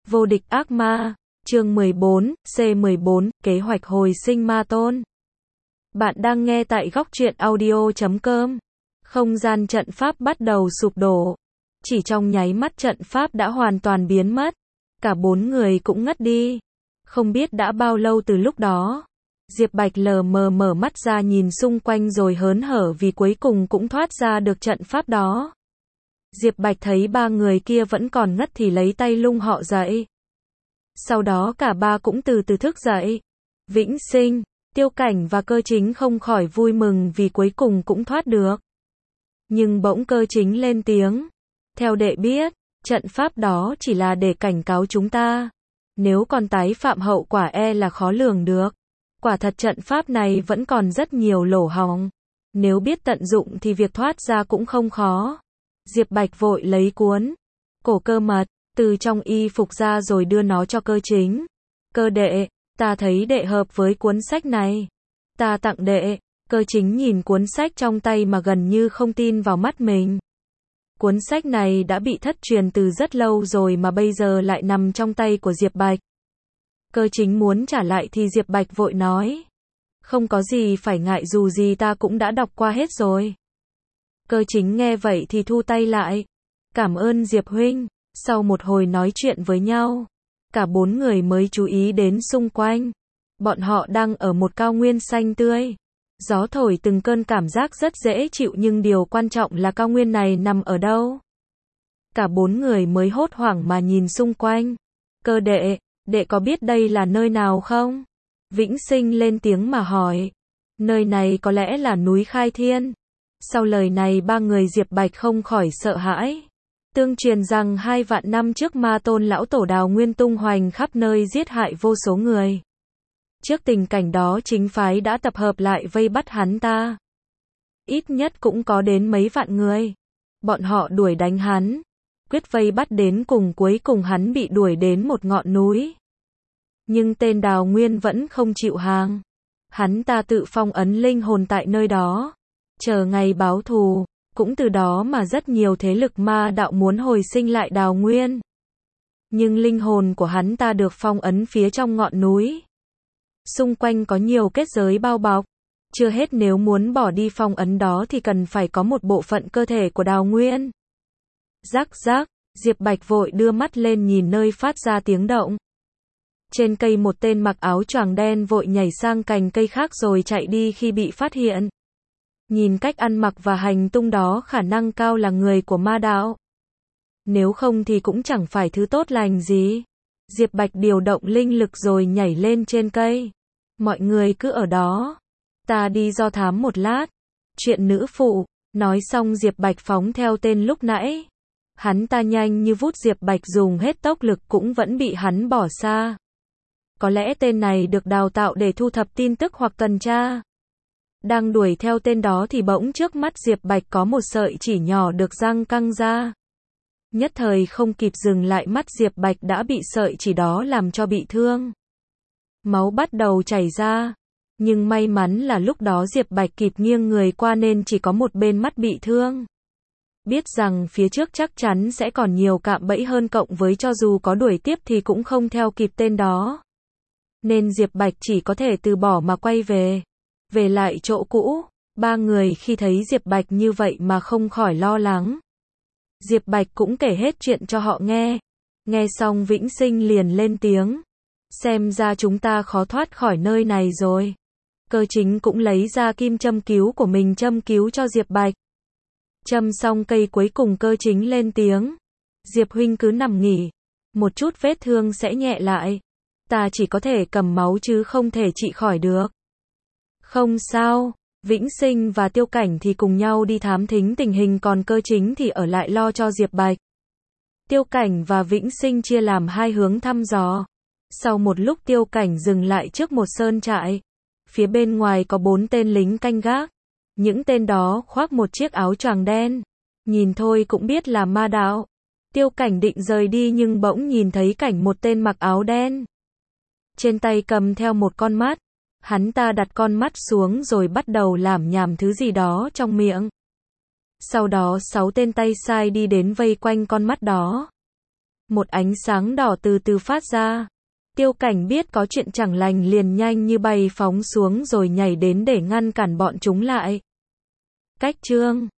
Vô địch ác ma, chương 14, C14, kế hoạch hồi sinh ma tôn. Bạn đang nghe tại góc truyện audio.com. Không gian trận pháp bắt đầu sụp đổ. Chỉ trong nháy mắt trận pháp đã hoàn toàn biến mất. Cả bốn người cũng ngất đi. Không biết đã bao lâu từ lúc đó. Diệp Bạch lờ mờ mở mắt ra nhìn xung quanh rồi hớn hở vì cuối cùng cũng thoát ra được trận pháp đó. Diệp Bạch thấy ba người kia vẫn còn ngất thì lấy tay lung họ dậy. Sau đó cả ba cũng từ từ thức dậy. Vĩnh Sinh, Tiêu Cảnh và Cơ Chính không khỏi vui mừng vì cuối cùng cũng thoát được. Nhưng bỗng Cơ Chính lên tiếng. Theo đệ biết, trận pháp đó chỉ là để cảnh cáo chúng ta. Nếu còn tái phạm hậu quả e là khó lường được. Quả thật trận pháp này vẫn còn rất nhiều lỗ hổng. Nếu biết tận dụng thì việc thoát ra cũng không khó. Diệp Bạch vội lấy cuốn cổ cơ mật từ trong y phục ra rồi đưa nó cho Cơ Chính. Cơ đệ, ta thấy đệ hợp với cuốn sách này. Ta tặng đệ. Cơ Chính nhìn cuốn sách trong tay mà gần như không tin vào mắt mình. Cuốn sách này đã bị thất truyền từ rất lâu rồi mà bây giờ lại nằm trong tay của Diệp Bạch. Cơ Chính muốn trả lại thì Diệp Bạch vội nói. Không có gì phải ngại, dù gì ta cũng đã đọc qua hết rồi. Cơ Chính nghe vậy thì thu tay lại. Cảm ơn Diệp huynh. Sau một hồi nói chuyện với nhau, cả bốn người mới chú ý đến xung quanh. Bọn họ đang ở một cao nguyên xanh tươi. Gió thổi từng cơn, cảm giác rất dễ chịu, nhưng điều quan trọng là cao nguyên này nằm ở đâu. Cả bốn người mới hốt hoảng mà nhìn xung quanh. Cơ đệ, đệ có biết đây là nơi nào không? Vĩnh Sinh lên tiếng mà hỏi. Nơi này có lẽ là núi Khai Thiên. Sau lời này ba người Diệp Bạch không khỏi sợ hãi. Tương truyền rằng 2 vạn năm trước ma tôn lão tổ Đào Nguyên tung hoành khắp nơi giết hại vô số người. Trước tình cảnh đó chính phái đã tập hợp lại vây bắt hắn ta. Ít nhất cũng có đến mấy vạn người. Bọn họ đuổi đánh hắn, quyết vây bắt đến cùng, cuối cùng hắn bị đuổi đến một ngọn núi. Nhưng tên Đào Nguyên vẫn không chịu hàng. Hắn ta tự phong ấn linh hồn tại nơi đó, chờ ngày báo thù. Cũng từ đó mà rất nhiều thế lực ma đạo muốn hồi sinh lại Đào Nguyên. Nhưng linh hồn của hắn ta được phong ấn phía trong ngọn núi. Xung quanh có nhiều kết giới bao bọc. Chưa hết, nếu muốn bỏ đi phong ấn đó thì cần phải có một bộ phận cơ thể của Đào Nguyên. Rắc rắc, Diệp Bạch vội đưa mắt lên nhìn nơi phát ra tiếng động. Trên cây một tên mặc áo choàng đen vội nhảy sang cành cây khác rồi chạy đi khi bị phát hiện. Nhìn cách ăn mặc và hành tung đó khả năng cao là người của ma đạo. Nếu không thì cũng chẳng phải thứ tốt lành gì. Diệp Bạch điều động linh lực rồi nhảy lên trên cây. Mọi người cứ ở đó. Ta đi do thám một lát. Chuyện nữ phụ. Nói xong Diệp Bạch phóng theo tên lúc nãy. Hắn ta nhanh như vút, Diệp Bạch dùng hết tốc lực cũng vẫn bị hắn bỏ xa. Có lẽ tên này được đào tạo để thu thập tin tức hoặc tuần tra. Đang đuổi theo tên đó thì bỗng trước mắt Diệp Bạch có một sợi chỉ nhỏ được giăng căng ra. Nhất thời không kịp dừng lại, mắt Diệp Bạch đã bị sợi chỉ đó làm cho bị thương. Máu bắt đầu chảy ra. Nhưng may mắn là lúc đó Diệp Bạch kịp nghiêng người qua nên chỉ có một bên mắt bị thương. Biết rằng phía trước chắc chắn sẽ còn nhiều cạm bẫy hơn, cộng với cho dù có đuổi tiếp thì cũng không theo kịp tên đó. Nên Diệp Bạch chỉ có thể từ bỏ mà quay về. Về lại chỗ cũ, ba người khi thấy Diệp Bạch như vậy mà không khỏi lo lắng. Diệp Bạch cũng kể hết chuyện cho họ nghe. Nghe xong Vĩnh Sinh liền lên tiếng. Xem ra chúng ta khó thoát khỏi nơi này rồi. Cơ Chính cũng lấy ra kim châm cứu của mình châm cứu cho Diệp Bạch. Châm xong cây cuối cùng Cơ Chính lên tiếng. Diệp huynh cứ nằm nghỉ. Một chút vết thương sẽ nhẹ lại. Ta chỉ có thể cầm máu chứ không thể trị khỏi được. Không sao, Vĩnh Sinh và Tiêu Cảnh thì cùng nhau đi thám thính tình hình, còn Cơ Chính thì ở lại lo cho Diệp Bạch. Tiêu Cảnh và Vĩnh Sinh chia làm hai hướng thăm dò. Sau một lúc Tiêu Cảnh dừng lại trước một sơn trại. Phía bên ngoài có 4 tên lính canh gác. Những tên đó khoác một chiếc áo choàng đen. Nhìn thôi cũng biết là ma đạo. Tiêu Cảnh định rời đi nhưng bỗng nhìn thấy Cảnh một tên mặc áo đen. Trên tay cầm theo một con mắt. Hắn ta đặt con mắt xuống rồi bắt đầu lảm nhảm thứ gì đó trong miệng. Sau đó 6 tên tay sai đi đến vây quanh con mắt đó. Một ánh sáng đỏ từ từ phát ra. Tiêu Cảnh biết có chuyện chẳng lành liền nhanh như bay phóng xuống rồi nhảy đến để ngăn cản bọn chúng lại. Cách chương